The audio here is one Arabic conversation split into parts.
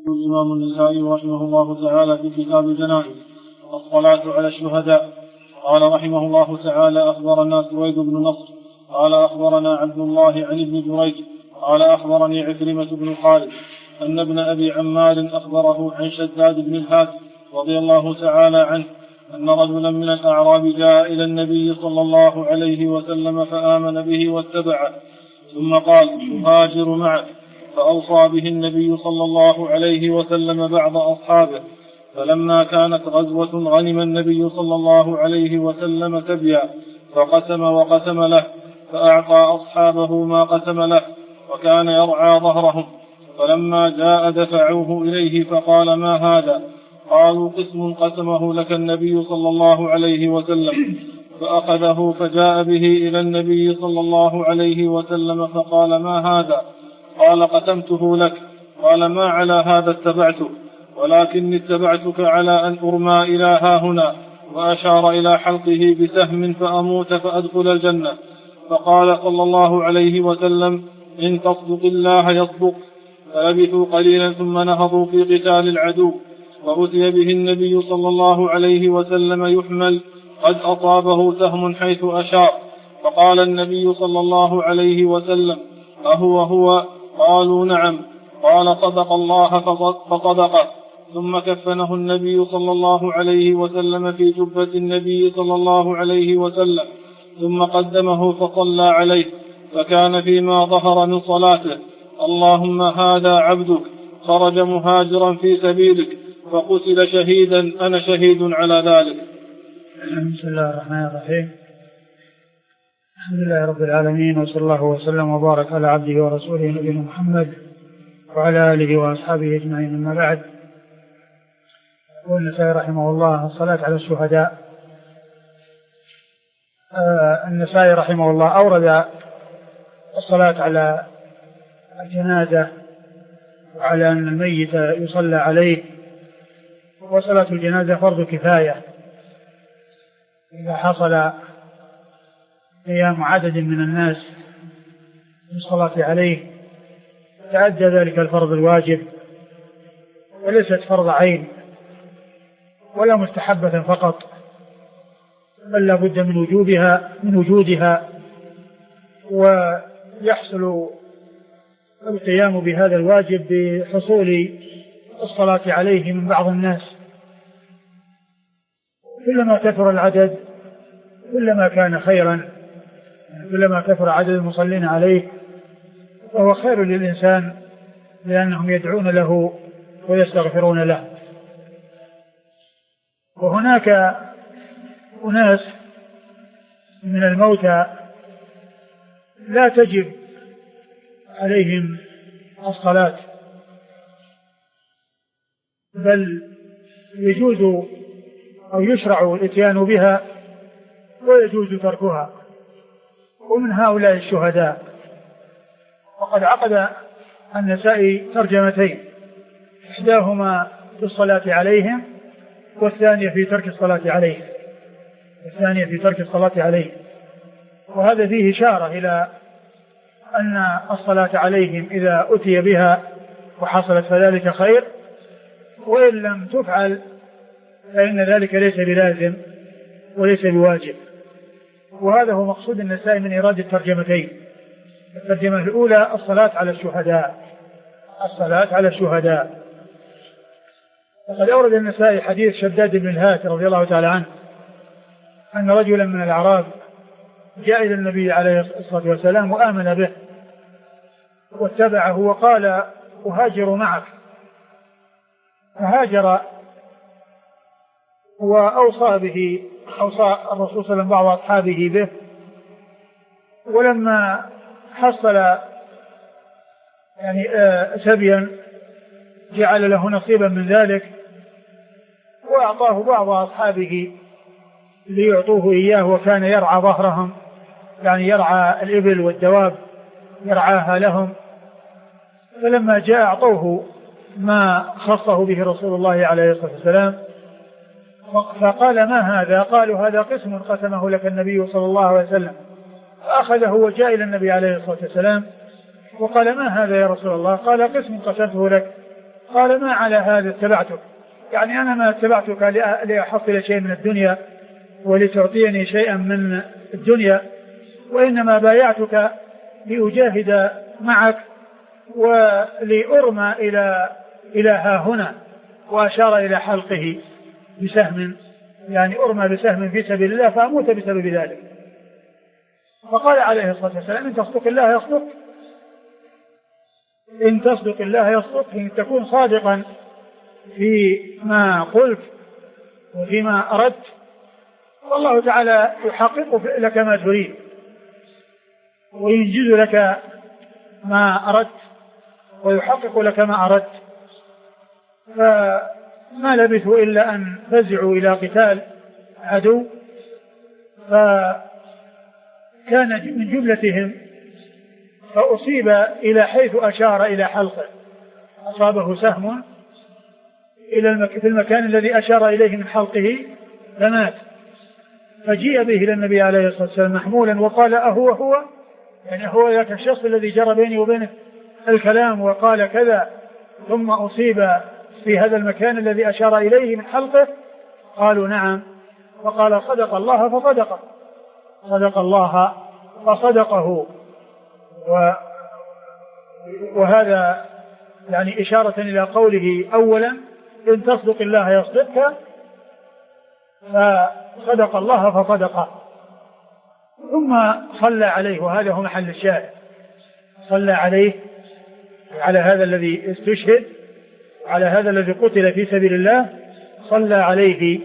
الإمام النسائي رحمه الله تعالى في كتاب الجنائز الصلاة على الشهداء. قال رحمه الله تعالى: أخبرنا سويد بن نصر قال أخبرنا عبد الله عن ابن جريج قال أخبرني عكرمة بن خالد أن ابن أبي عمار أخبره عن شداد بن الهاد رضي الله تعالى عنه أن رجلا من الأعراب جاء إلى النبي صلى الله عليه وسلم فآمن به واتبعه، ثم قال: أهاجر معه، فأوصى به النبي صلى الله عليه وسلم بعض أصحابه. فلما كانت غزوة غنم النبي صلى الله عليه وسلم سبيا فقسم وقسم له، فأعطى أصحابه ما قسم له، وكان يرعى ظهرهم. فلما جاء دفعوه إليه فقال: ما هذا؟ قالوا: قسم قسمه لك النبي صلى الله عليه وسلم. فأخذه فجاء به إلى النبي صلى الله عليه وسلم فقال: ما هذا؟ قال: قسمته لك. قال: ما على هذا اتبعتك، ولكني اتبعتك على أن أرمى إلى هاهنا، وأشار إلى حلقه بسهم فأموت فأدخل الجنة. فقال صلى الله عليه وسلم: إن تصدق الله يصدق. فلبثوا قليلا ثم نهضوا في قتال العدو، وأتي به النبي صلى الله عليه وسلم يحمل قد أصابه سهم حيث أشار. فقال النبي صلى الله عليه وسلم: أهو هو؟ قالوا: نعم. قال: صدق الله فصدقه. ثم كفنه النبي صلى الله عليه وسلم في جبة النبي صلى الله عليه وسلم، ثم قدمه فصلى عليه، فكان فيما ظهر من صلاته: اللهم هذا عبدك خرج مهاجرا في سبيلك فقتل شهيدا، أنا شهيد على ذلك. بسم الله الرحمن الرحيم. الحمد لله رب العالمين، وصلى الله وسلم وبارك على عبده ورسوله نبينا محمد وعلى آله وأصحابه أجمعين. أما بعد، يقول النسائي رحمه الله: الصلاة على الشهداء. النسائي رحمه الله أورد الصلاة على الجنازة وعلى أن الميت يصلى عليه، وصلاة الجنازة فرض كفاية إذا حصل قيام عدد من الناس بالصلاة عليه تعدى ذلك الفرض الواجب، وليست فرض عين ولا مستحبة فقط، بل لا بد من وجودها ويحصل القيام بهذا الواجب بحصول الصلاة عليه من بعض الناس. كلما كثر العدد كلما كان خيرا، كلما كثر عدد المصلين عليه فهو خير للإنسان، لأنهم يدعون له ويستغفرون له. وهناك أناس من الموتى لا تجب عليهم الصلاة، بل يجوز أو يشرع الاتيان بها ويجوز تركها، ومن هؤلاء الشهداء. وقد عقد النسائي ترجمتين، إحداهما في الصلاة عليهم، والثانية في ترك الصلاة عليهم. وهذا فيه إشارة إلى أن الصلاة عليهم إذا أتي بها وحصلت فذلك خير، وإن لم تفعل فإن ذلك ليس بلازم وليس بواجب. وهذا هو مقصود النسائي من إرادة الترجمتين. الترجمة الأولى: الصلاة على الشهداء. وقد أورد النسائي حديث شداد بن الهاد رضي الله تعالى عنه أن رجلا من الأعراب جاء إلى النبي عليه الصلاة والسلام وآمن به واتبعه وقال: أهاجر معك. فهاجر، وأوصى الرسول صلى الله عليه وسلم بعض أصحابه به. ولما حصل سبيا جعل له نصيبا من ذلك، وأعطاه بعض أصحابه ليعطوه إياه، وكان يرعى ظهرهم، يعني يرعى الإبل والدواب يرعاها لهم. فلما جاء أعطوه ما خصه به رسول الله عليه الصلاة والسلام، فقال: ما هذا؟ قالوا: هذا قسم قسمه لك النبي صلى الله عليه وسلم. فأخذه وجاء إلى النبي عليه الصلاة والسلام وقال: ما هذا يا رسول الله؟ قال: قسم قسمته لك. قال ما على هذا اتبعتك، يعني أنا ما اتبعتك لأحصل شيء من الدنيا ولتعطيني شيئا من الدنيا، وإنما بايعتك لأجاهد معك ولأرمى إلى ها هنا، وأشار إلى حلقه بسهم، يعني أرمى بسهم في سبيل الله فأموت بسبب ذلك. فقال عليه الصلاة والسلام إن تصدق الله يصدق، إن تصدق الله يصدق، إن تكون صادقا فيما قلت وفيما أردت والله تعالى يحقق لك ما تريد وينجز لك ما أردت ويحقق لك ما أردت. فما لبثوا إلا أن فزعوا إلى قتال عدو، فكان من جملتهم فأصيب إلى حيث أشار إلى حلقه، أصابه سهم في المكان الذي أشار إليه من حلقه فمات. فجيء به إلى النبي عليه الصلاة والسلام محمولا وقال أهو يعني هو ذاك الشخص الذي جرى بيني وبينه الكلام وقال كذا ثم أصيب في هذا المكان الذي أشار إليه من حلقه؟ قالوا نعم. فقال صدق الله فصدقه، صدق الله فصدقه. وهذا يعني إشارة إلى قوله أولا إن تصدق الله يصدقك، فصدق الله فصدقه. ثم صلى عليه، وهذا هو محل الشاهد، صلى عليه على هذا الذي استشهد على هذا الذي قتل في سبيل الله، صلى عليه.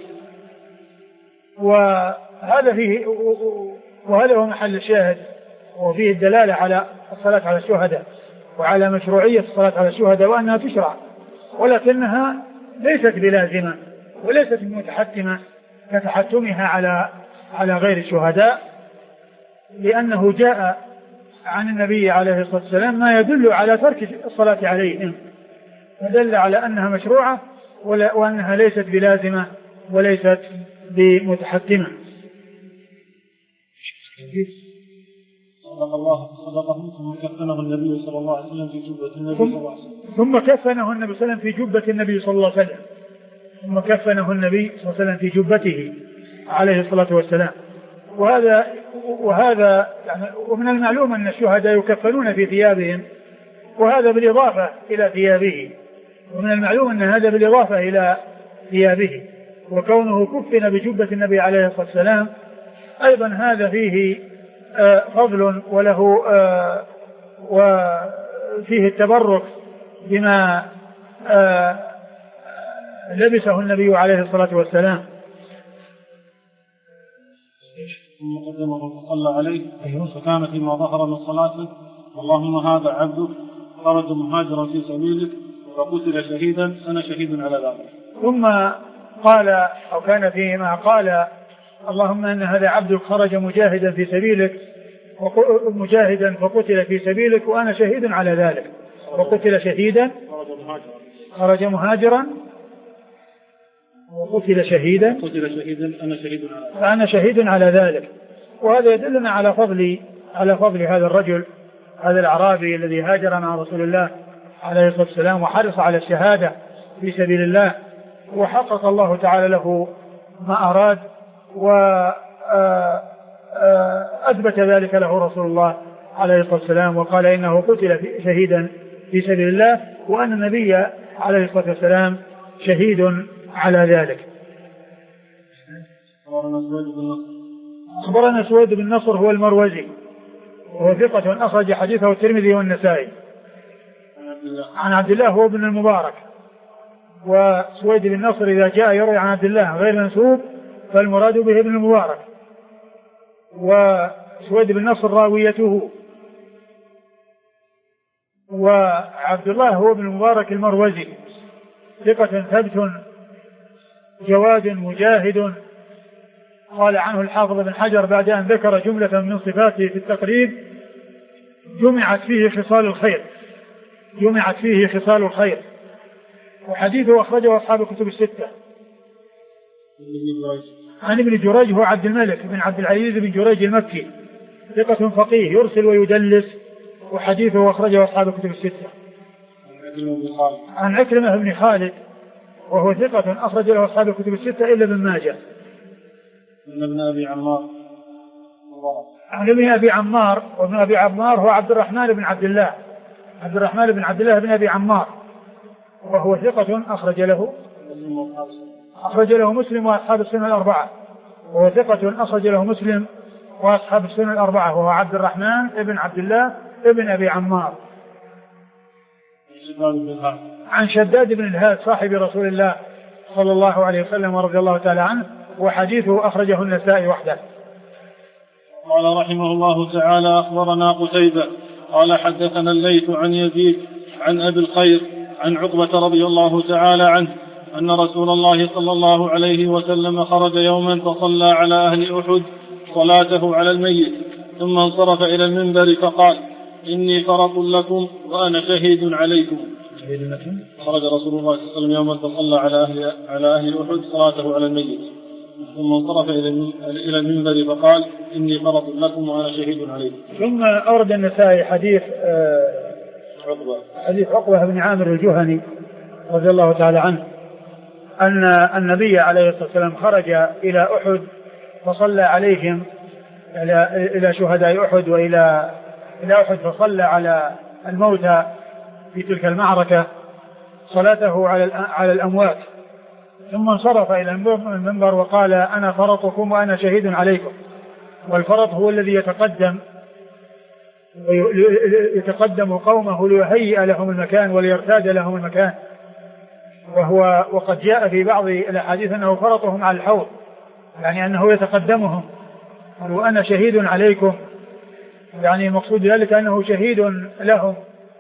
وهذا هو محل الشاهد، وفيه الدلالة على الصلاة على الشهداء وعلى مشروعية الصلاة على الشهداء وأنها تشرع، ولكنها ليست بلازمة وليست متحتمة كتحتمها على غير الشهداء، لأنه جاء عن النبي عليه الصلاة والسلام ما يدل على ترك الصلاة عليهم، فدل على أنها مشروعة وأنها ليست بلازمة وليست بمتحتمة. صدقهم ثم كفنه النبي صلى الله عليه وسلم في جبة النبي صلى الله عليه وسلم ثم كفنه النبي صلى الله عليه وسلم في جبة النبي صلى الله عليه وسلم ثم كفنه النبي صلى الله عليه وسلم في جبته عليه الصلاة والسلام. وهذا يعني ومن المعلوم أن الشهداء يكفنون في ثيابهم، وهذا بالإضافة إلى ثيابه، ومن المعلوم أن هذا بالإضافة إلى ثيابه، وكونه كفن بجبة النبي عليه الصلاة والسلام أيضا هذا فيه فضل وله وفيه التبرك بما لبسه النبي عليه الصلاة والسلام. ثم قدمه فصلى عليه فكان فيما ظهر من صلاته اللهم هذا عبدك خرج مهاجرا في سبيلك فقتل شهيدا أنا شهيد على ذلك. ثم قال أو كان فيما قال اللهم أن هذا عبدك خرج مجاهدا في سبيلك مجاهدا فقتل في سبيلك وأنا شهيد على ذلك، وقتل شهيدا خرج مهاجرا وقتل شهيدا أنا شهيد على ذلك. وهذا يدلنا على فضل هذا الرجل، هذا الأعرابي الذي هاجر مع رسول الله عليه الصلاة والسلام وحرص على الشهادة في سبيل الله، وحقق الله تعالى له ما أراد، وأثبت ذلك له رسول الله عليه الصلاة والسلام وقال إنه قتل شهيدا في سبيل الله وأن النبي عليه الصلاة والسلام شهيد على ذلك. أخبرنا سويد بن نصر هو المروزي وهو ثقة أخرج حديثه الترمذي والنسائي عن عبد الله هو ابن المبارك. وسويد بن نصر إذا جاء يروي عن عبد الله غير منسوب فالمراد به ابن المبارك، وسويد بن نصر راويته، وعبد الله هو ابن المبارك المروزي ثقة ثبت جواد مجاهد. قال عنه الحافظ بن حجر بعد أن ذكر جملة من صفاته في التقريب جمعت فيه خصال الخير، وحديثه أخرجه أصحاب الكتب الستة. عن ابن جريج هو عبد الملك بن عبد العزيز بن جريج المكي ثقة فقيه يرسل ويدلس، وحديثه أخرجه أصحاب الكتب الستة. عن عكرمة بن خالد وهو ثقة أخرج له أصحاب الكتب الستة إلا ابن ماجه. عن ابن أبي عمار. عن ابن أبي عمار، وابن أبي عمار هو عبد الرحمن بن عبد الله بن أبي عمار، وهو ثقة أخرج له مسلم وأصحاب السنن الأربعة، وهو ثقة أخرج له مسلم وأصحاب السنن الأربعة، وهو عبد الرحمن بن عبد الله بن أبي عمار. عن شداد بن الهاد صاحب رسول الله صلى الله عليه وسلم ورضي الله تعالى عنه، وحديثه أخرجه النسائي وحده. قال رحمه الله تعالى: أخبرنا قتيبة قال حدثنا الليث عن يزيد عن أبي الخير عن عقبة رضي الله تعالى عنه أن رسول الله صلى الله عليه وسلم خرج يوما فصلى على أهل أحد صلاته على الميت، ثم انصرف إلى المنبر فقال: إني فرط لكم وأنا شهيد عليكم. خرج رسول الله صلى الله عليه وسلم يوما فصلى على أهل أحد صلاته على الميت، ثم انصرف إلى المنبر فقال: إني فرط لكم وأنا شهيد عليكم. ثم أورد النسائي حديث عقبة بن عامر الجهني رضي الله تعالى عنه أن النبي عليه الصلاة والسلام خرج إلى أحد فصلى عليهم، إلى شهداء أحد وإلى أحد، فصلى على الموتى في تلك المعركة صلاته على الأموات، ثم انصرف إلى المنبر وقال: أنا فرطكم وأنا شهيد عليكم. والفرط هو الذي يتقدم قومه ليهيئ لهم المكان وليرتاد لهم المكان، وقد جاء في بعض الأحاديث أنه فرطهم على الحوض، يعني أنه يتقدمهم وأنا شهيد عليكم، يعني المقصود ذلك أنه شهيد لهم.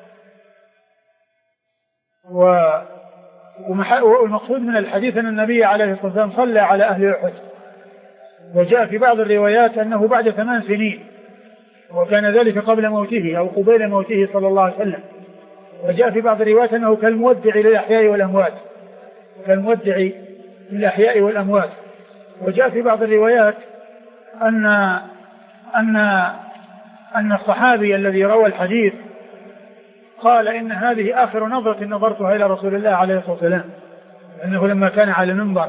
والمقصود من الحديث أن النبي عليه الصلاة والسلام صلى على أهل أحد، وجاء في بعض الروايات أنه بعد 8 سنين، وكان ذلك قبل موته أو قبيل موته صلى الله عليه وسلم. وجاء في بعض الروايات أنه كالمودع للأحياء والأموات. وجاء في بعض الروايات أن الصحابي الذي روى الحديث قال: إن هذه آخر نظرة نظرتها إلى رسول الله عليه الصلاة والسلام، أنه لما كان على المنبر.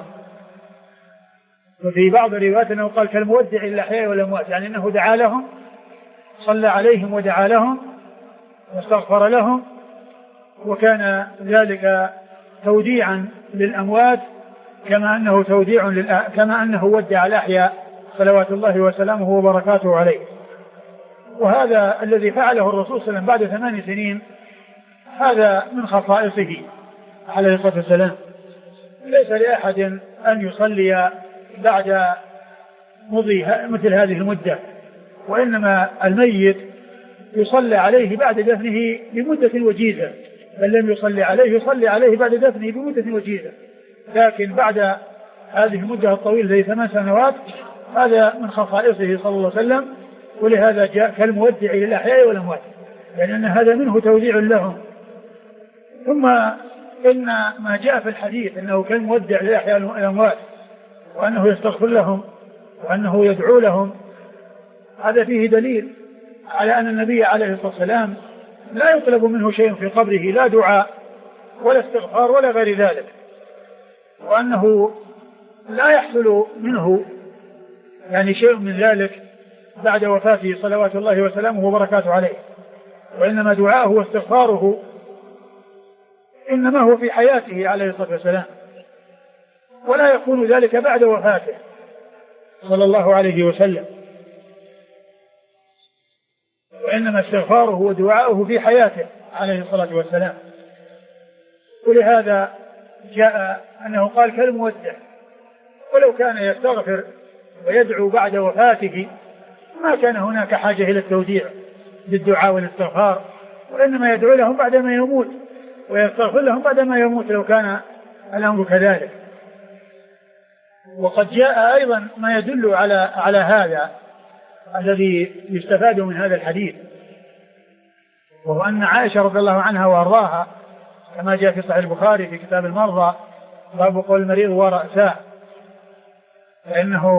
وفي بعض الروايات أنه قال كالمودع للأحياء والأموات، يعني أنه دعا لهم، صلى عليهم ودعا لهم واستغفر لهم، وكان ذلك توديعا للأموات كما أنه ودع الأحياء صلوات الله وسلامه وبركاته عليه. وهذا الذي فعله الرسول صلى الله عليه وسلم بعد 8 سنين هذا من خصائصه عليه الصلاة والسلام. ليس لأحد أن يصلي بعد مضي مثل هذه المدة، وإنما الميت يصلى عليه بعد دفنه بمدة وجيزة، بل لم يصلي عليه بعد دفنه بمدة وجيزة، لكن بعد هذه المدة الطويلة زي 8 سنوات هذا من خصائصه صلى الله عليه وسلم. ولهذا جاء كالمودع للأحياء والأموات، يعني أن هذا منه توديع لهم. ثم إن ما جاء في الحديث أنه كالمودع للأحياء والأموات، وأنه يستغفر لهم وأنه يدعو لهم، هذا فيه دليل على أن النبي عليه الصلاة والسلام لا يطلب منه شيء في قبره، لا دعاء ولا استغفار ولا غير ذلك، وأنه لا يحصل منه يعني شيء من ذلك بعد وفاته صلوات الله وسلامه وبركاته عليه، وإنما دعاءه واستغفاره إنما هو في حياته عليه الصلاة والسلام، ولا يكون ذلك بعد وفاته صلى الله عليه وسلم، وإنما استغفاره ودعاؤه في حياته عليه الصلاة والسلام. ولهذا جاء أنه قال كالمودع، ولو كان يستغفر ويدعو بعد وفاته ما كان هناك حاجة إلى التوديع بالدعاء والاستغفار، وإنما يدعو لهم بعد ما يموت ويستغفر لهم بعد ما يموت لو كان الأمر كذلك. وقد جاء أيضا ما يدل على هذا الذي يستفاد من هذا الحديث، وهو أن عائشة رضي الله عنها وأرضاها كما جاء في صحيح البخاري في كتاب المرضى باب قول المريض ورأساه،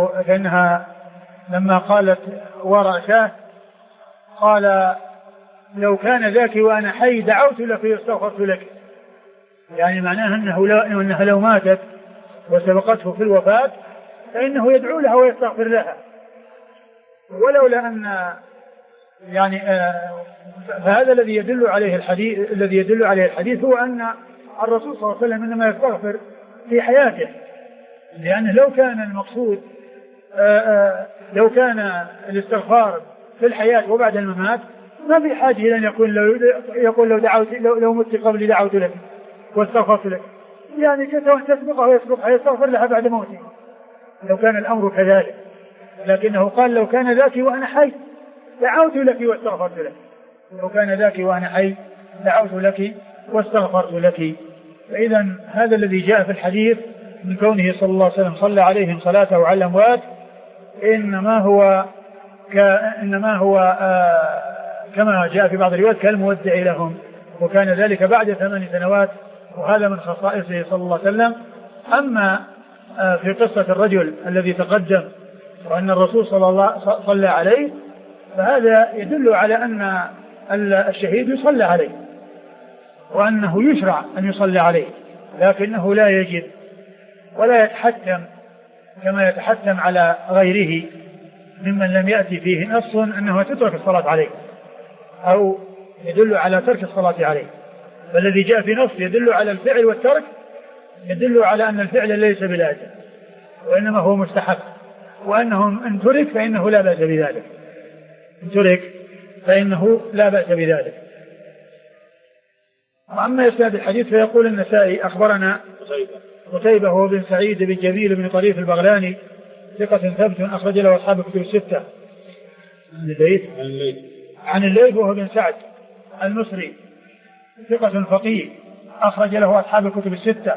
فإنها لما قالت ورأساه قال لو كان ذاك وأنا حي دعوت لك واستغفرت لك، يعني معناها أنها لو ماتت وسبقته في الوفاة فإنه يدعو لها ويستغفر لها. ولولا أن يعني فهذا الذي يدل عليه الحديث هو أن الرسول صلى الله عليه وسلم إنما يستغفر في حياته، لأنه لو كان المقصود لو كان الاستغفار في الحياة وبعد الممات ما في حاجة إلى أن يقول لو مت قبل دعوت لك واستغفرت لك، يعني تسبقه ويسبقها يستغفر لها بعد موته لو كان الأمر كذلك. لكنه قال لو كان ذاك وأنا حي دعوت لك واستغفرت لك، لو كان ذاك وأنا حي دعوت لك واستغفرت لك. فإذا هذا الذي جاء في الحديث من كونه صلى الله عليه وسلم صلى عليهم صلاته على الأموات إنما هو كما جاء في بعض الروايات كالمودع لهم، وكان ذلك بعد 8 سنوات، وهذا من خصائصه صلى الله عليه وسلم. أما في قصة الرجل الذي تقدم وأن الرسول صلى عليه، فهذا يدل على أن الشهيد يصلى عليه وأنه يشرع أن يصلى عليه، لكنه لا يجب ولا يتحتم كما يتحتم على غيره ممن لم يأتي فيه نص أنه تترك الصلاة عليه أو يدل على ترك الصلاة عليه. فالذي جاء في نص يدل على الفعل والترك يدل على أن الفعل ليس بلازم وإنما هو مستحب، وأنه إن ترك فإنه لا بأس بذلك، إن ترك فإنه لا بأس بذلك. وأما إسناد الحديث فيقول النسائي أخبرنا قتيبة هو بن سعيد بن جميل بن طريف البغلاني ثقة ثبت أخرج له أصحاب الكتب الستة. عن الليث وهو بن سعد المصري ثقة فقيه أخرج له أصحاب الكتب الستة.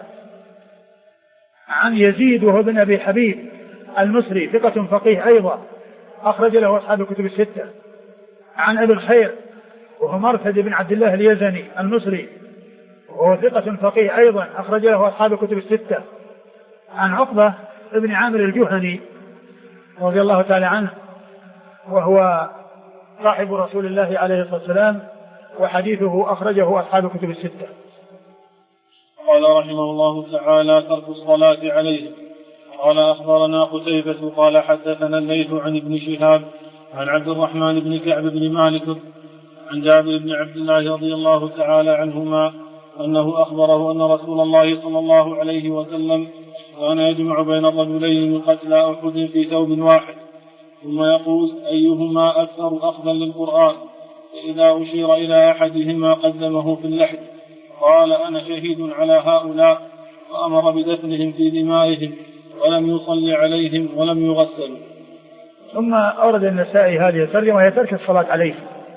عن يزيد وهو بن أبي حبيب المصري ثقة فقيه أيضا أخرج له أصحاب الكتب الستة. عن أبي الخير وهو مرثد بن عبد الله اليزني المصري وهو ثقة فقيه أيضا أخرج له أصحاب الكتب الستة. عن عقبة ابن عامر الجهني رضي الله تعالى عنه وهو صاحب رسول الله عليه الصلاة والسلام وحديثه أخرجه أصحاب الكتب الستة. قال رحمه الله تعالى ترك الصلاة عليه. قال أخبرنا قتيبة قال حدثنا الليث عن ابن شهاب عن عبد الرحمن بن كعب بن مالك عن جابر بن عبد الله رضي الله تعالى عنهما أنه أخبره أن رسول الله صلى الله عليه وسلم كان يجمع بين الرجلين من قتلى أحد في ثوب واحد ثم يقول أيهما أكثر أخذا للقرآن، فإذا أشير إلى أحدهما قدمه في اللحد قال أنا شهيد على هؤلاء، وأمر بدفنهم في دمائهم ولم يصلي عليهم ولم يغسلوا. ثم أورد النسائي هذه الترجمة وهي ترك الصلاة عليه،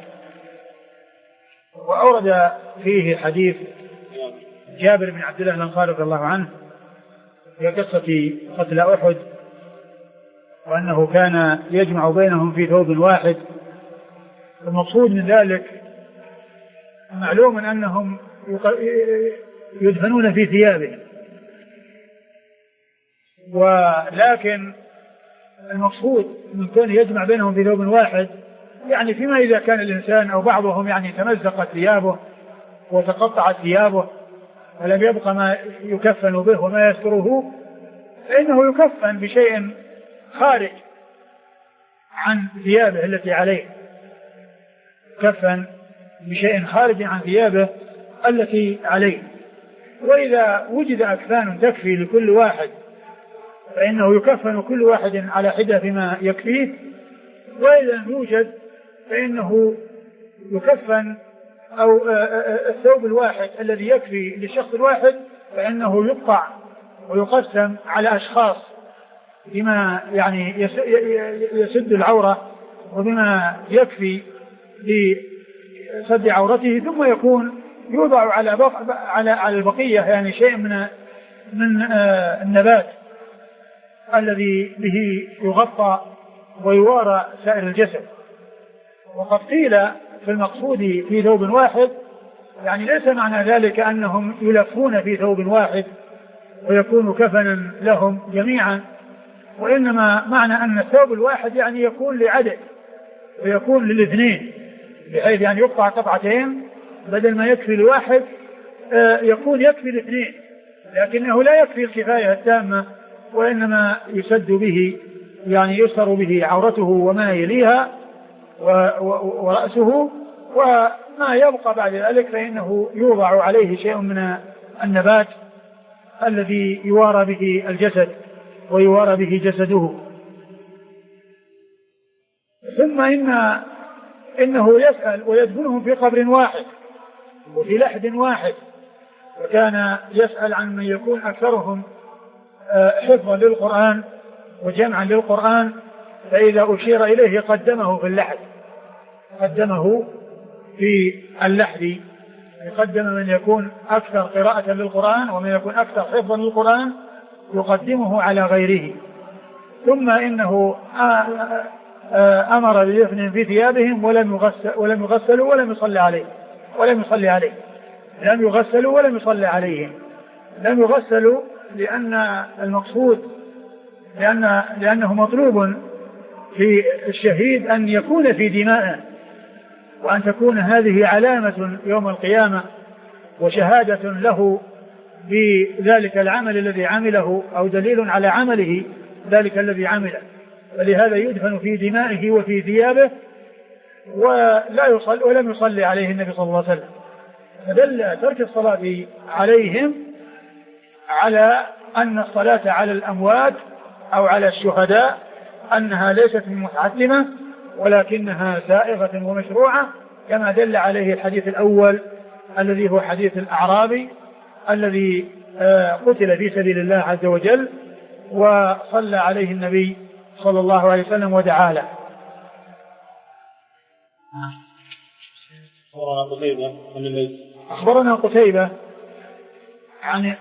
وأورد فيه حديث جابر بن عبد الله الأنصاري رضي الله عنه في قصة قتل أحد وأنه كان يجمع بينهم في ثوب واحد. المقصود من ذلك معلوم أنهم يدفنون في ثيابهم، ولكن المقصود من كونه يجمع بينهم في ثوب واحد يعني فيما إذا كان الإنسان أو بعضهم يعني تمزقت ثيابه وتقطعت ثيابه ولم يبقى ما يكفن به وما يستره، فإنه يكفن بشيء خارج عن ثيابه التي عليه، يكفن بشيء خارج عن ثيابه التي عليه. وإذا وجد أكفان تكفي لكل واحد فإنه يكفن كل واحد على حدة فيما يكفيه، وإذا لم يوجد فإنه يكفن أو الثوب الواحد الذي يكفي للشخص الواحد فإنه يقطع ويقسم على أشخاص بما يعني يسد العورة وبما يكفي لسد عورته، ثم يكون يوضع على البقية يعني شيء من النبات الذي به يغطى ويوارى سائر الجسد. وقد قيل في المقصود في ثوب واحد يعني ليس معنى ذلك أنهم يلفون في ثوب واحد ويكون كفنا لهم جميعا، وإنما معنى أن الثوب الواحد يعني يكون لعدد ويكون للاثنين، بحيث يعني يقطع قطعتين بدل ما يكفي الواحد يكون يكفي الاثنين، لكنه لا يكفي الكفاية التامة، وإنما يسد به يعني يستر به عورته وما يليها ورأسه، وما يبقى بعد ذلك فإنه يوضع عليه شيء من النبات الذي يوارى به الجسد ويوارى به جسده. ثم إنه يسأل ويدفنهم في قبر واحد وفي لحد واحد، وكان يسأل عن من يكون أكثرهم حفظا للقرآن وجمعا للقرآن، فإذا أشير إليه قدمه في اللحد، قدمه في اللحد، يقدم من يكون أكثر قراءة للقرآن ومن يكون أكثر حفظا للقرآن يقدمه على غيره. ثم إنه أمر بدفن في ثيابهم ولم يغسلوا ولم يصلي عليه، لم يغسلوا ولم يصلي عليهم. لم يغسلوا لأن المقصود لأنه مطلوب في الشهيد أن يكون في دمائه، وأن تكون هذه علامة يوم القيامة وشهادة له بذلك العمل الذي عمله، أو دليل على عمله ذلك الذي عمله، فلهذا يدفن في دمائه وفي ثيابه ولم يصلي عليه النبي صلى الله عليه وسلم. فدل ترك الصلاة عليهم على أن الصلاة على الأموات أو على الشهداء أنها ليست متعدمة ولكنها سائغة ومشروعة، كما دل عليه الحديث الأول الذي هو حديث الأعرابي الذي قتل في سبيل الله عز وجل وصلى عليه النبي صلى الله عليه وسلم ودعا له. أخبرنا قتيبة عن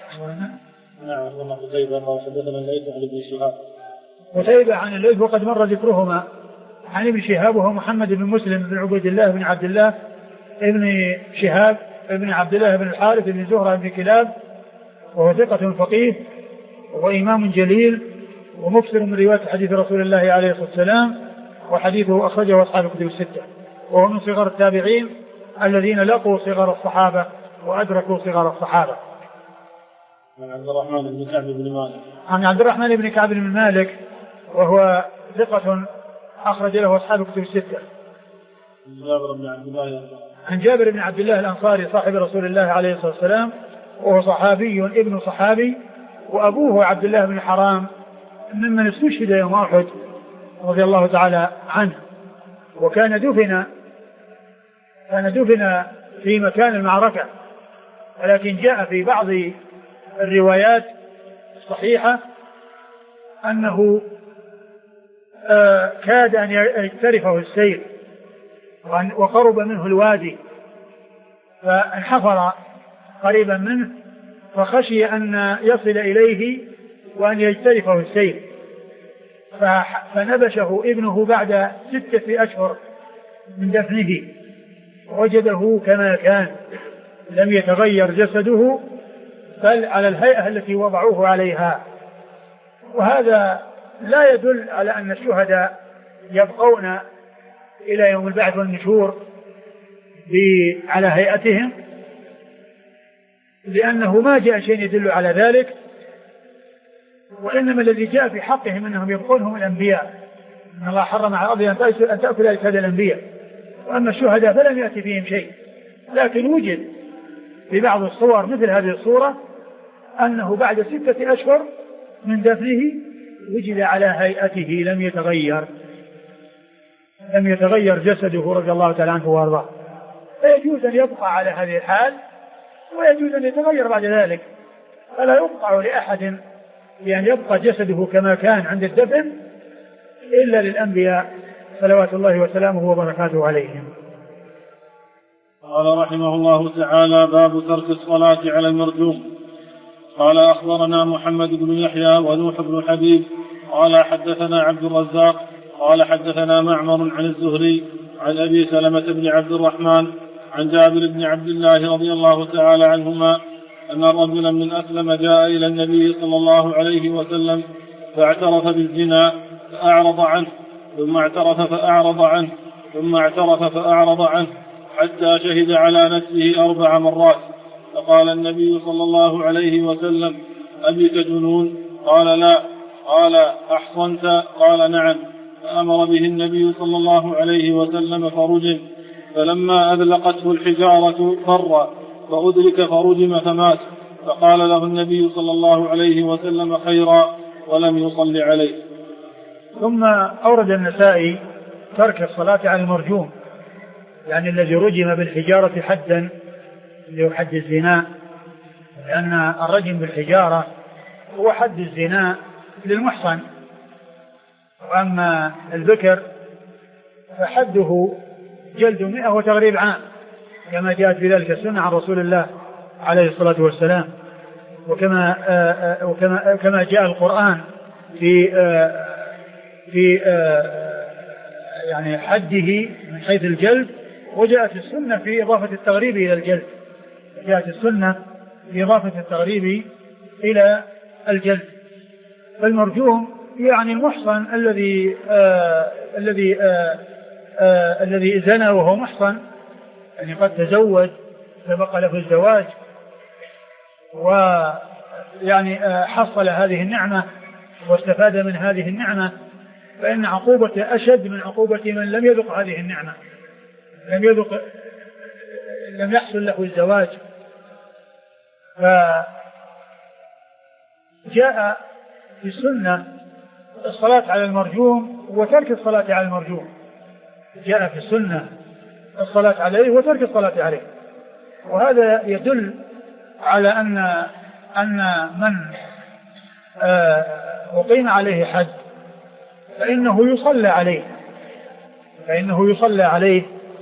قتيبة عن الليث وقد مر ذكرهما، عن ابن شهاب وهو محمد بن مسلم بن عبيد الله بن عبد الله ابن شهاب ابن عبد الله بن الحارث بن زهرة بن كلاب، وهو ثقة فقيه وإمام جليل ومكثر من رواية حديث رسول الله عليه الصلاة والسلام، وحديثه أخرجه أصحاب الكتب الستة، وهو من صغار التابعين الذين لقوا صغار الصحابة وأدركوا صغار الصحابة. عن عبد الرحمن بن كعب بن مالك. عن عبد الرحمن بن كعب بن مالك وهو ثقة أخرج له أصحاب الكتب الستة. عن جابر بن عبد الله الأنصاري صاحب رسول الله عليه الصلاة والسلام، وهو صحابي ابن صحابي، وأبوه عبد الله بن حرام ممن استشهد يوم أحد رضي الله تعالى عنه، وكان دفن في مكان المعركة، ولكن جاء في بعض الروايات الصحيحة أنه كاد أن يجترفه السيل وقرب منه الوادي، فانحفر قريبا منه فخشي أن يصل إليه وأن يجترفه السيل، فنبشه ابنه بعد 6 أشهر من دفنه، وجده كما كان لم يتغير جسده بل على الهيئة التي وضعوه عليها. وهذا لا يدل على أن الشهداء يبقون إلى يوم البعث والنشور على هيئتهم، لأنه ما جاء شيء يدل على ذلك، وإنما الذي جاء في حقهم أنهم يبقون هم الأنبياء، إن الله حرم على الأرض أن تأكل أجساد الأنبياء، وأما الشهداء فلم يأتي فيهم شيء، لكن وجد في بعض الصور مثل هذه الصورة أنه بعد 6 أشهر من دفنه وجد على هيئته لم يتغير جسده رضي الله تعالى عنه وارضاه، فيجوز أن يبقى على هذه الحال ويجوز أن يتغير بعد ذلك، فلا يقطع لأحد بأن يبقى جسده كما كان عند الدفن إلا للأنبياء صلوات الله وسلامه وبركاته عليهم. قال رحمه الله تعالى: باب ترك الصلاة على المرجوم. قال: أخبرنا محمد بن يحيى ونوح بن حبيب قال حدثنا عبد الرزاق قال حدثنا معمر عن الزهري عن أبي سلمة بن عبد الرحمن عن جابر بن عبد الله رضي الله تعالى عنهما أن رجلا من أسلم جاء إلى النبي صلى الله عليه وسلم فاعترف بالزنا فأعرض عنه، ثم اعترف فأعرض عنه، ثم اعترف فأعرض عنه حتى شهد على نفسه 4 مرات. فقال النبي صلى الله عليه وسلم: أبك جنون؟ قال: لا. قال: أحصنت؟ قال: نعم. فأمر به النبي صلى الله عليه وسلم فرجم، فلما أذلقته الحجارة فر فأدرك فرجم فمات. فقال له النبي صلى الله عليه وسلم: خيرا، ولم يصل عليه. ثم أورد النسائي ترك الصلاة على المرجوم، يعني الذي رجم بالحجارة حدا لحد الزنا، لأن الرجم بالحجارة هو حد الزنا للمحصن، وأما البكر فحده جلد 100 وتغريب عام، كما جاءت بذلك السنة عن رسول الله عليه الصلاة والسلام، وكما جاء القرآن في يعني حده من حيث الجلد، وجاءت السنة في إضافة التغريب إلى الجلد، جاءت السنة في إضافة التغريب إلى الجلد. فالمرجوم يعني المحصن الذي زنى وهو محصن، يعني قد تزوج سبق له الزواج، ويعني حصل هذه النعمة واستفاد من هذه النعمة، فإن عقوبته أشد من عقوبة من لم يذق هذه النعمة، لم يحصل له الزواج. فجاء في السنة الصلاة على المرجوم وترك الصلاة على المرجوم، جاء في السنة الصلاة عليه وترك الصلاة عليه، وهذا يدل على أن من أقيم عليه حد فإنه يصلى عليه،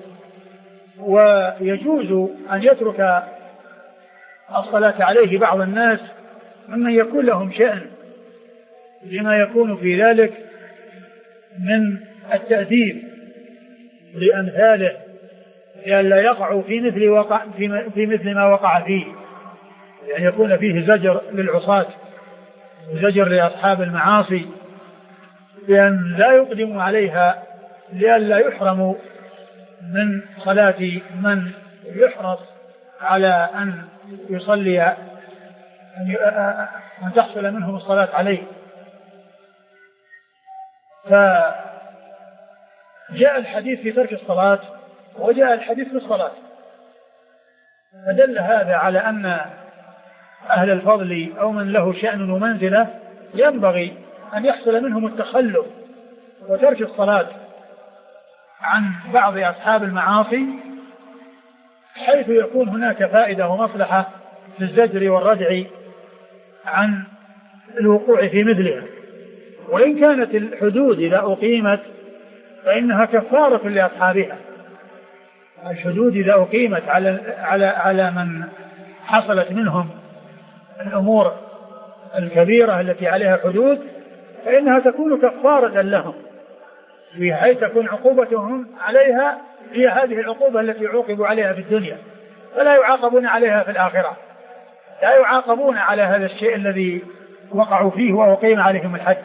ويجوز أن يترك الصلاة عليه بعض الناس ممن يكون لهم شأن، لما يكون في ذلك من التأديب لأمثاله لئلا يقعوا في مثل ما وقع فيه، يعني يكون فيه زجر للعصاة وزجر لأصحاب المعاصي بأن لا يقدموا عليها لئلا يحرموا من صلاة من يحرص على أن يصلي، أن تحصل منهم الصلاة عليه. فجاء الحديث في ترك الصلاة وجاء الحديث في الصلاة، فدل هذا على أن أهل الفضل أو من له شأن ومنزلة ينبغي أن يحصل منهم التخلف وترك الصلاة عن بعض أصحاب المعاصي، حيث يكون هناك فائدة ومصلحة في الزجر والردع عن الوقوع في مثلها. وإن كانت الحدود إذا أقيمت فإنها كفارة لأصحابها، الحدود إذا أقيمت على من حصلت منهم الأمور الكبيرة التي عليها حدود فإنها تكون كفارة لهم، بحيث تكون عقوبتهم عليها هي هذه العقوبة التي عوقبوا عليها في الدنيا، فلا يعاقبون عليها في الآخرة، لا يعاقبون على هذا الشيء الذي وقعوا فيه وأقيم عليهم الحد.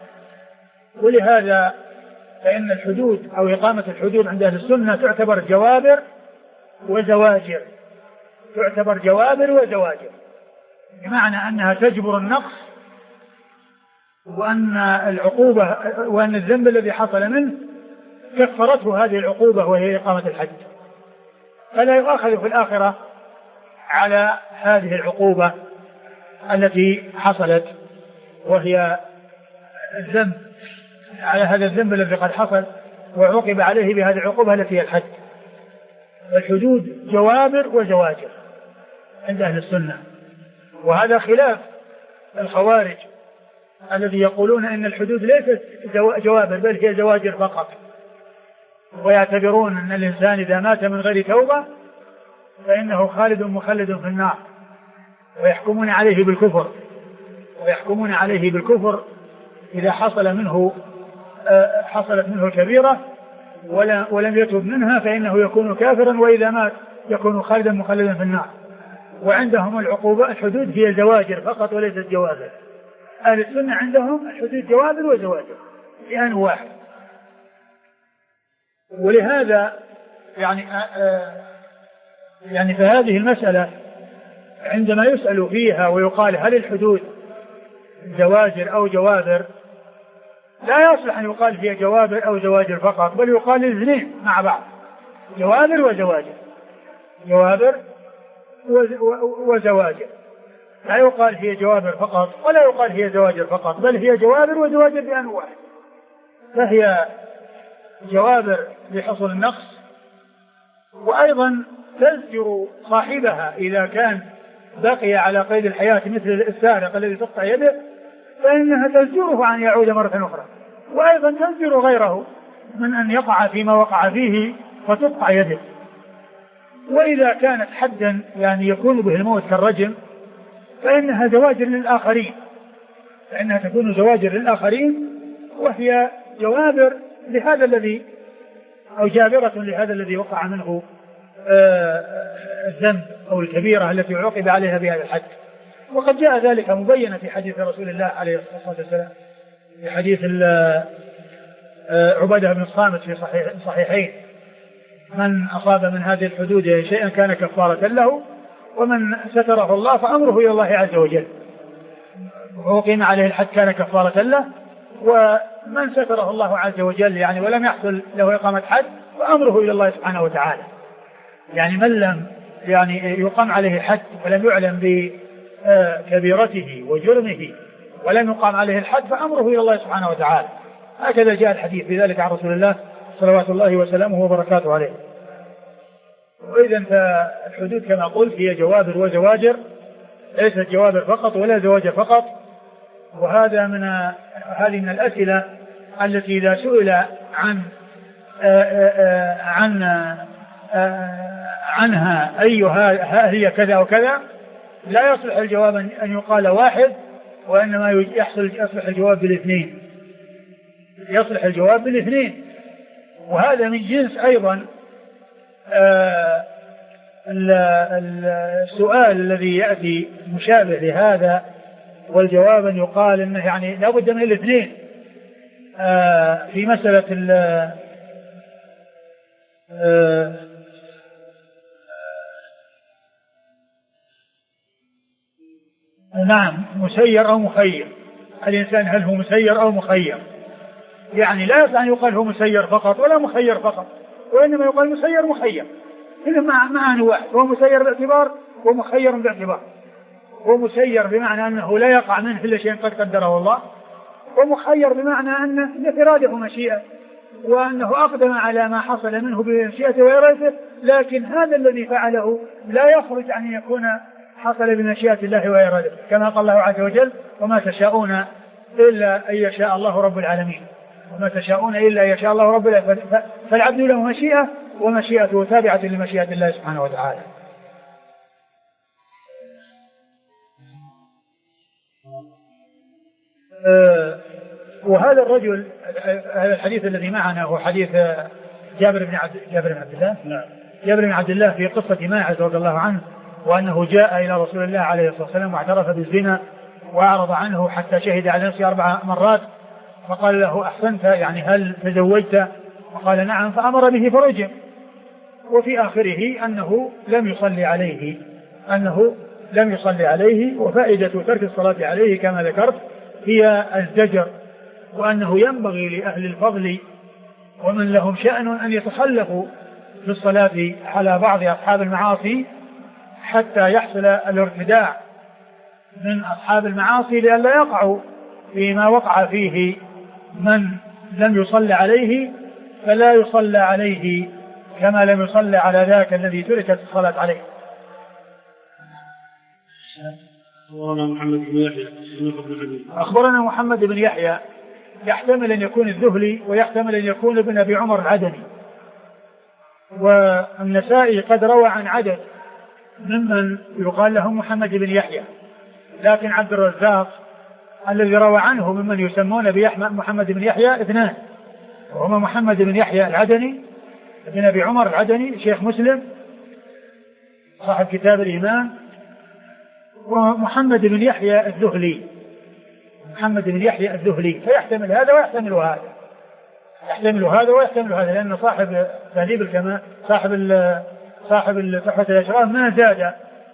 ولهذا فإن الحدود أو إقامة الحدود عند أهل السنة تعتبر جوابر وزواجر، بمعنى أنها تجبر النقص، وأن العقوبة وأن الذنب الذي حصل منه كفرته هذه العقوبة وهي إقامة الحد، فلا يؤاخذ في الآخرة على هذه العقوبة التي حصلت، وهي الذنب، على هذا الذنب الذي قد حصل وعوقب عليه بهذه العقوبة التي هي الحد. الحدود جوابر وزواجر عند أهل السنة، وهذا خلاف الخوارج الذي يقولون إن الحدود ليست جوابر بل هي زواجر فقط، ويعتبرون أن الإنسان إذا مات من غير توبة فإنه خالد مخلد في النار، ويحكمون عليه بالكفر إذا حصلت منه الكبيرة ولم يتوب منها فإنه يكون كافرا، وإذا مات يكون خالدا مخلدا في النار. وعندهم العقوبة الحدود هي زواجر فقط وليست جوابر. أهل السنة عندهم الحدود جوابر وزواجر لأن واحد. ولهذا يعني فهذه المسألة عندما يسأل فيها ويقال هل الحدود زواجر أو جوابر، لا يصلح أن يقال هي جوابر أو زواجر فقط، بل يقال الاثنين مع بعض، جوابر وزواجر، جوابر وزواجر. لا يقال هي جوابر فقط ولا يقال هي زواجر فقط، بل هي جوابر وزواجر بأنواع. فهي جوابر لحصول النقص، وأيضا تزجر صاحبها إذا كان بقي على قيد الحياة مثل السارق الذي تقطع يده، فإنها تزجره عن يعود مرة أخرى، وأيضا تزجر غيره من أن يقع فيما وقع فيه فتقطع يده. وإذا كانت حدا يعني يكون به الموت كالرجم فإنها زواجر للآخرين، فإنها تكون زواجر للآخرين، وهي جوابر لهذا الذي أو جابرة لهذا الذي وقع منه الذنب أو الكبيرة التي عوقب عليها بهذا الحد. وقد جاء ذلك مبينا في حديث رسول الله عليه الصلاة والسلام، في حديث عبادة بن الصامت في صحيحين: من أصاب من هذه الحدود شيئا كان كفارة له، ومن ستره الله فأمره إلى الله عز وجل. وقيم عليه الحد كان كفارة له، ومن ستره الله عز وجل يعني ولم يحصل له إقامة حد فأمره إلى الله سبحانه وتعالى. يعني من لم يعني يقام عليه الحد ولم يعلم بكبيرته وجرمه ولم يقام عليه الحد فأمره إلى الله سبحانه وتعالى. هكذا جاء الحديث بذلك عن رسول الله صلوات الله وسلامه وبركاته عليه. وإذا فالحدود كما قلت هي جوابر وزواجر، ليست جوابر فقط ولا زواجر فقط. وهذا هذه من الأسئلة التي إذا سئل عنها أيها هي كذا وكذا لا يصلح الجواب أن يقال واحد، وإنما يصلح الجواب بالاثنين، يصلح الجواب بالاثنين. وهذا من جنس أيضا السؤال الذي يأتي مشابه لهذا، والجواب أن يقال إنه يعني لا بد من الاثنين في مسألة نعم مسير أو مخير. الإنسان هل هو مسير أو مخير؟ يعني لا يصح أن يقال هو مسير فقط ولا مخير فقط، وإنما يقال مسير مخير، إذا معنى واحد. هو مسير باعتبار ومخير باعتبار. هو مسير بمعنى أنه لا يقع منه إلا شيء قد قدره الله، ومخير بمعنى أنه لإراده مشيئة، وأنه أقدم على ما حصل منه بمشيئته وإرادته، لكن هذا الذي فعله لا يخرج عن أن يكون حصل بمشيئة الله وإرادته، كما قال الله عز وجل: وما تشاءون إلا أن يشاء الله رب العالمين، وما تشاءون إلا أن يشاء الله رب العالمين. فالعبد له مشيئة، ومشيئته تابعة لمشيئة الله سبحانه وتعالى. وهذا الرجل، هذا الحديث الذي معنا هو حديث جابر بن عبد الله. نعم. جابر بن عبد الله في قصة ماعز رضي الله عنه، وأنه جاء إلى رسول الله عليه الصلاة والسلام واعترف بالزنا وأعرض عنه حتى شهد على نفسه 4 مرات، فقال له: أحسنت، يعني هل تزوجت؟ وقال: نعم، فأمر به فرجم. وفي آخره أنه لم يصلي عليه. وفائدة ترك الصلاة عليه كما ذكرت هي الزجر، وأنه ينبغي لأهل الفضل ومن لهم شأن أن يتخلفوا في الصلاة على بعض أصحاب المعاصي حتى يحصل الارتداع من أصحاب المعاصي، لئلا يقعوا فيما وقع فيه من لم يصلى عليه، فلا يصلى عليه كما لم يصلى على ذاك الذي تركت الصلاة عليه. أخبرنا محمد بن يحيى يحتمل أن يكون الذهلي، ويحتمل أن يكون ابن أبي عمر العدني. والنسائي قد روى عن عدد ممن يقال لهم محمد بن يحيى، لكن عبد الرزاق الذي روى عنه ممن يسمون بمحمد بن يحيى 2، وهما محمد بن يحيى العدني ابن أبي عمر العدني شيخ مسلم صاحب كتاب الإيمان، ومحمد بن يحيى الذهلي، محمد بن يحيى الذهلي، فيحتمل هذا ويحتمل هذا. يحتمل هذا ويحتمل هذا، لأن صاحب تهذيب الكمال صاحب تحفة الأشراف ما زاد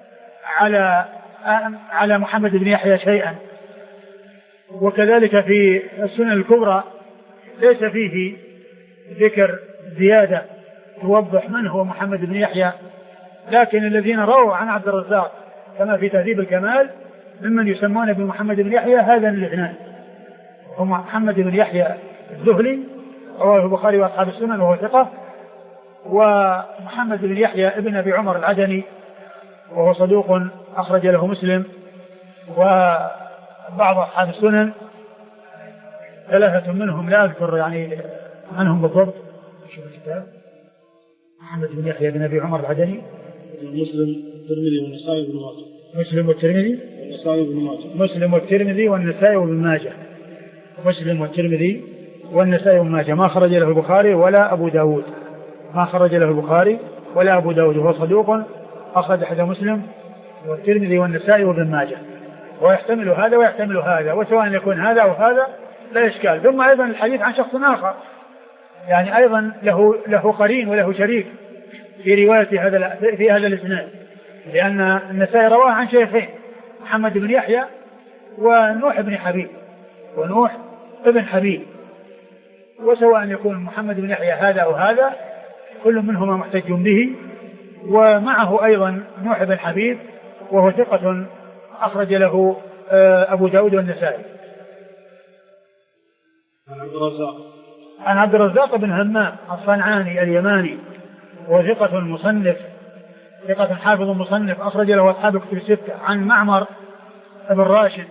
على محمد بن يحيى شيئا. وكذلك في السنن الكبرى ليس فيه ذكر زيادة توضح من هو محمد بن يحيى، لكن الذين رووا عن عبد الرزاق كما في تهذيب الكمال ممن يسمون بمحمد بن يحيى هذا الاثنان، هو محمد بن يحيى الذهلي رواه البخاري وأصحاب السنن وهو ثقة، ومحمد بن يحيى ابن أبي عمر العدني وهو صدوق أخرج له مسلم وبعض أصحاب السنن، ثلاثة منهم لا أذكر يعني منهم بالضبط. شوف الكتاب، محمد بن يحيى بن أبي عمر العدني، مسلم والترمذي والنسائي بن ماجه. مسلم والترمذي والنسائي بن ماجه. مسلم والترمذي والنسائي بن ماجه. مسلم والترمذي والنسائي بن ماجه، ما خرج له البخاري ولا أبو داود، ما خرج له البخاري ولا أبو داود، وهو صدوق أخرج حديث مسلم والترمذي والنسائي وابن ماجه، ويحتمل هذا ويحتمل هذا، وسواء يكون هذا أو هذا لا إشكال. ثم أيضا الحديث عن شخص آخر، يعني أيضا له قرين وله شريك في رواية في هذا الإسناد، لأن النسائي رواه عن شيخين، محمد بن يحيى ونوح بن حبيب، ونوح ابن حبيب، وسواء يكون محمد بن يحيى هذا أو هذا كل منهما محتج به. ومعه أيضا نوح بن حبيب وهو ثقة أخرج له أبو داود والنسائي. عن عبد الرزاق بن همام الصنعاني اليماني وثقة مصنف، ثقة حافظ مصنف أخرج له أصحاب الكتب الستة. عن معمر بن راشد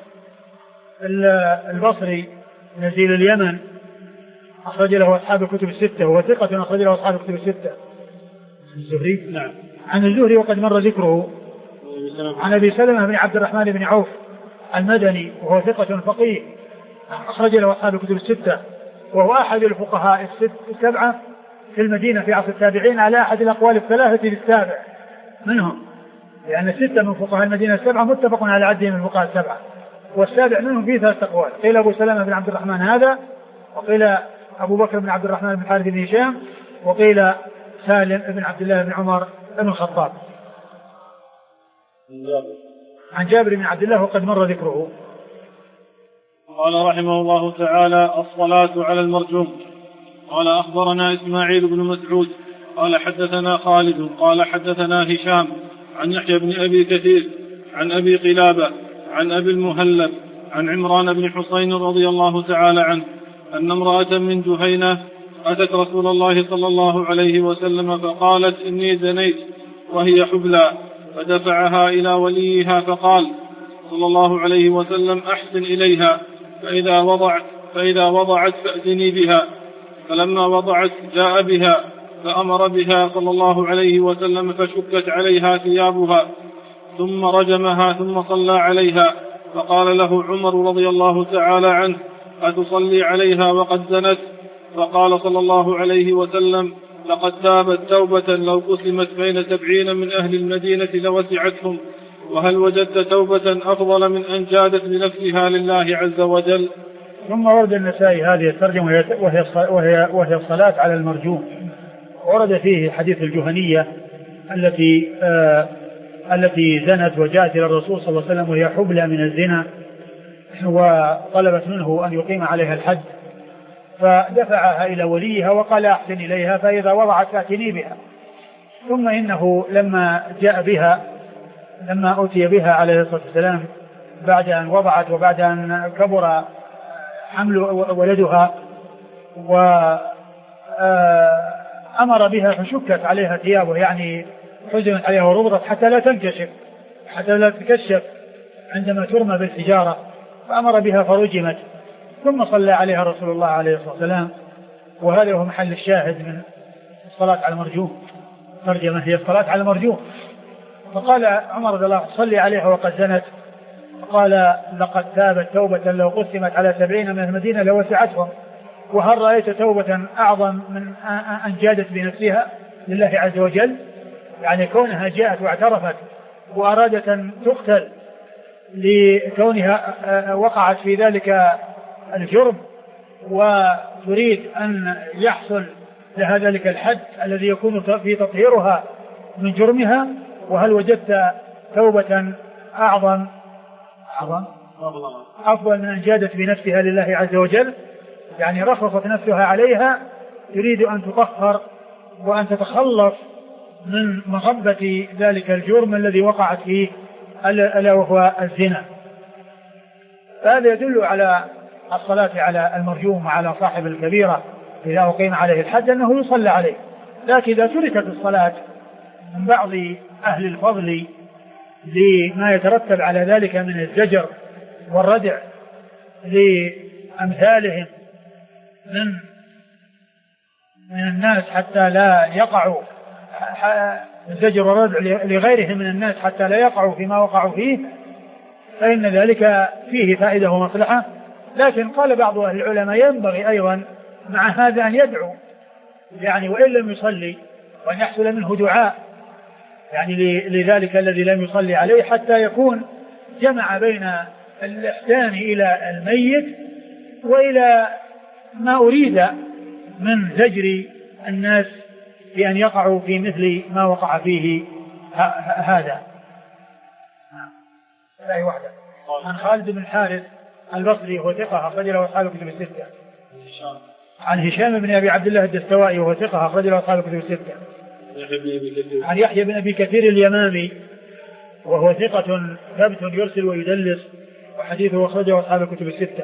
البصري نزيل اليمن أخرج له أصحاب الكتب الستة وهو ثقة أخرج له أصحاب الكتب الستة. الزهري نعم. عن الزهري وقد مر ذكره. عن أبي سلمة بن عبد الرحمن بن عوف المدني وهو ثقة فقيه أخرج له أصحاب الكتب الستة، وهو أحد الفقهاء السبعة في المدينة في عصر التابعين على أحد الأقوال الثلاثة للسابع منهم، لأن الستة من فقهاء المدينة السبعة متفق على عدهم من الفقهاء السبعة، والسابع منهم فيه ثلاثة أقوال، قيل أبو سلمة بن عبد الرحمن هذا، وقيل أبو بكر بن عبد الرحمن بن حارث بن هشام، وقيل سالم بن عبد الله بن عمر بن الخطاب. عن جابر بن عبد الله وقد مر ذكره. قال رحمه الله تعالى: الصلاة على المرجوم. قال أخبرنا إسماعيل بن مسعود قال حدثنا خالد قال حدثنا هشام عن يحيى بن أبي كثير عن أبي قلابة عن أبي المهلب عن عمران بن حسين رضي الله تعالى عنه أن امرأة من جهينة أتت رسول الله صلى الله عليه وسلم فقالت: إني زنيت وهي حبلى، فدفعها إلى وليها فقال صلى الله عليه وسلم: أحسن إليها، فإذا وضعت فأتني بها. فلما وضعت جاء بها فأمر بها صلى الله عليه وسلم فشكت عليها ثيابها ثم رجمها ثم صلى عليها. فقال له عمر رضي الله تعالى عنه: أتصلي عليها وقد زنت؟ فقال صلى الله عليه وسلم: لقد تابت توبة لو قسمت بين 70 من أهل المدينة لوسعتهم، وهل وجدت توبة أفضل من أن جادت بنفسها لله عز وجل؟ ثم ورد النسائي هذه الترجمة وهي الصلاة على المرجوم. ورد فيه حديث الجهنية التي زنت وجاءت إلى الرسول صلى الله عليه وسلم وهي حبلى من الزنا، وطلبت منه أن يقيم عليها الحد، فدفعها إلى وليها وقال: أحسن إليها، فإذا وضعت فأتني بها. ثم إنه لما أتي بها عليه الصلاة والسلام بعد أن وضعت وبعد أن كبر حمل ولدها، وأمر بها فشكت عليها ثيابه، يعني حزمت عليها وربطت حتى لا تكشف عندما ترمى بالحجارة، فأمر بها فرجمت، ثم صلى عليها رسول الله عليه الصلاة والسلام. وهذا هو محل الشاهد من الصلاة على المرجوم. ترجمة هي الصلاة على المرجوم. فقال عمر رضي الله عنه: صلي عليها وقد زنت. قال: لقد تابت توبة لو قسمت على 70 من المدينة لوسعتهم، وهل رأيت توبة أعظم من أن جادت بنفسها لله عز وجل؟ يعني كونها جاءت واعترفت وأرادت أن تقتل لكونها وقعت في ذلك الجرم تريد أن يحصل لها ذلك الحد الذي يكون في تطهيرها من جرمها؟ وهل وجدت توبة أفضل من أن جادت بنفسها لله عز وجل؟ يعني رخصت نفسها عليها، تريد أن تطهر وأن تتخلص من مغبة ذلك الجرم الذي وقعت فيه ألا وهو الزنا. هذا يدل على الصلاة على المرجوم وعلى صاحب الكبيرة إذا أقيم عليه الحد أنه يصلى عليه. لكن إذا تركت الصلاة من بعض أهل الفضل لما يترتب على ذلك من الزجر والردع لأمثالهم من الناس حتى لا يقعوا، الزجر والردع لغيرهم من الناس حتى لا يقعوا فيما وقعوا فيه، فإن ذلك فيه فائدة ومصلحة. لكن قال بعض أهل العلماء ينبغي أيضا مع هذا أن يدعو، يعني وإن لم يصلي، وأن يحصل منه دعاء يعني لذلك الذي لم يصلي عليه، حتى يكون جمع بين الإحسان إلى الميت وإلى ما أريد من زجر الناس بأن يقعوا في مثل ما وقع فيه هذا. لا واحدة. عن خالد بن الحارث البصري وهو ثقة أخرج له أصحاب الكتب الستة. عن هشام بن أبي عبد الله الدستوائي وهو ثقة أخرج له أصحاب الكتب الستة. عن يحيى بن أبي كثير اليمامي وهو ثقة ثبت يرسل ويدلس وحديثه أخرجه أصحاب الكتب الستة.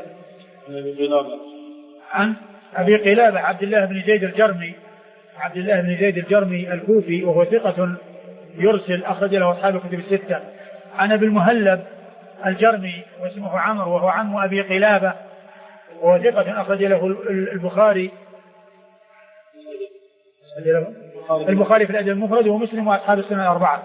عن أبي قلابة عبد الله بن زيد الجرمي الكوفي وهو ثقة يرسل أخرج له أصحاب الكتب الستة. عن أبي المهلب الجرمي واسمه عمرو وهو عم أبي قلابة وهو ثقة أخرج له البخاري في الأدب المفرد ومسلم وأصحاب السنة الأربعة.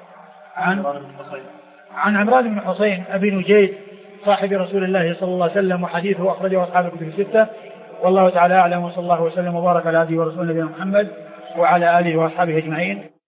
عن عمران بن حسين أبي نجيد صاحب رسول الله صلى الله عليه وسلم وحديثه أخرجه أصحاب الكتب الستة. والله تعالى أعلم، وصلى الله وسلم وبارك على عبده ورسوله نبينا محمد وعلى آله وأصحابه أجمعين.